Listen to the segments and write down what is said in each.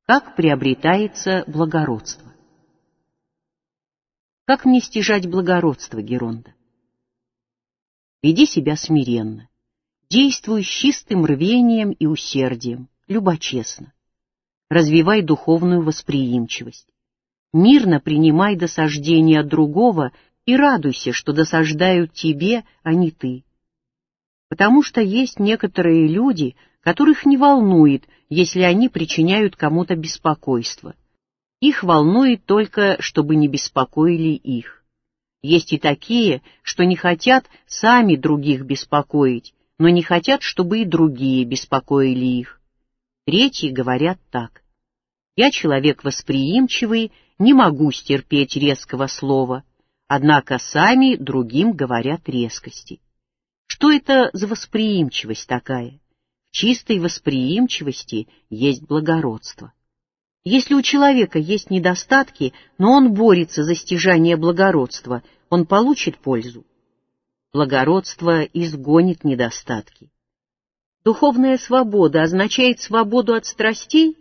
Как приобретается благородство? Как мне стяжать благородство, Геронда? Веди себя смиренно, действуй с чистым рвением и усердием, любочестно. Развивай духовную восприимчивость. Мирно принимай досаждения от другого и радуйся, что досаждают тебе, а не ты. Потому что есть некоторые люди, которых не волнует, если они причиняют кому-то беспокойство. Их волнует только, чтобы не беспокоили их. Есть и такие, что не хотят сами других беспокоить, но не хотят, чтобы и другие беспокоили их. Третьи говорят так: «Я человек восприимчивый, не могу стерпеть резкого слова», однако сами другим говорят резкости. Что это за восприимчивость такая? В чистой восприимчивости есть благородство. Если у человека есть недостатки, но он борется за стяжание благородства, он получит пользу. Благородство изгонит недостатки. Духовная свобода означает свободу от страстей?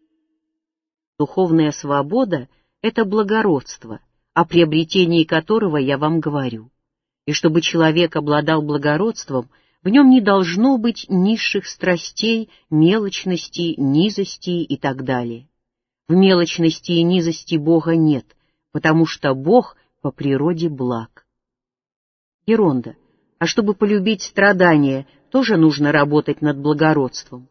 Духовная свобода — это благородство, о приобретении которого я вам говорю. И чтобы человек обладал благородством, в нем не должно быть низших страстей, мелочности, низости и так далее. В мелочности и низости Бога нет, потому что Бог по природе благ. Геронда, а чтобы полюбить страдания, тоже нужно работать над благородством.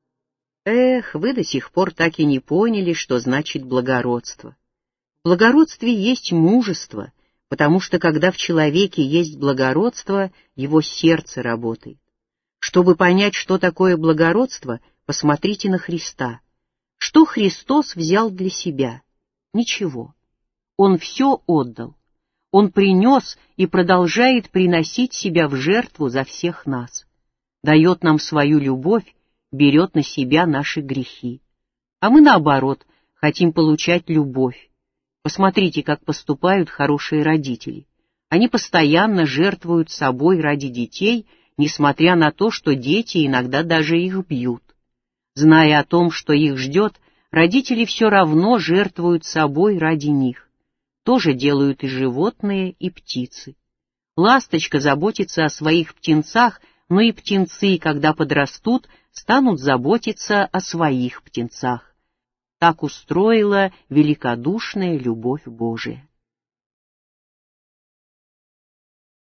Эх, вы до сих пор так и не поняли, что значит благородство. В благородстве есть мужество, потому что когда в человеке есть благородство, его сердце работает. Чтобы понять, что такое благородство, посмотрите на Христа. Что Христос взял для себя? Ничего. Он все отдал. Он принес и продолжает приносить себя в жертву за всех нас. Дает нам свою любовь, берет на себя наши грехи. А мы, наоборот, хотим получать любовь. Посмотрите, как поступают хорошие родители. Они постоянно жертвуют собой ради детей, несмотря на то, что дети иногда даже их бьют. Зная о том, что их ждет, родители все равно жертвуют собой ради них. То же делают и животные, и птицы. Ласточка заботится о своих птенцах, но и птенцы, когда подрастут, станут заботиться о своих птенцах. Так устроила великодушная любовь Божия.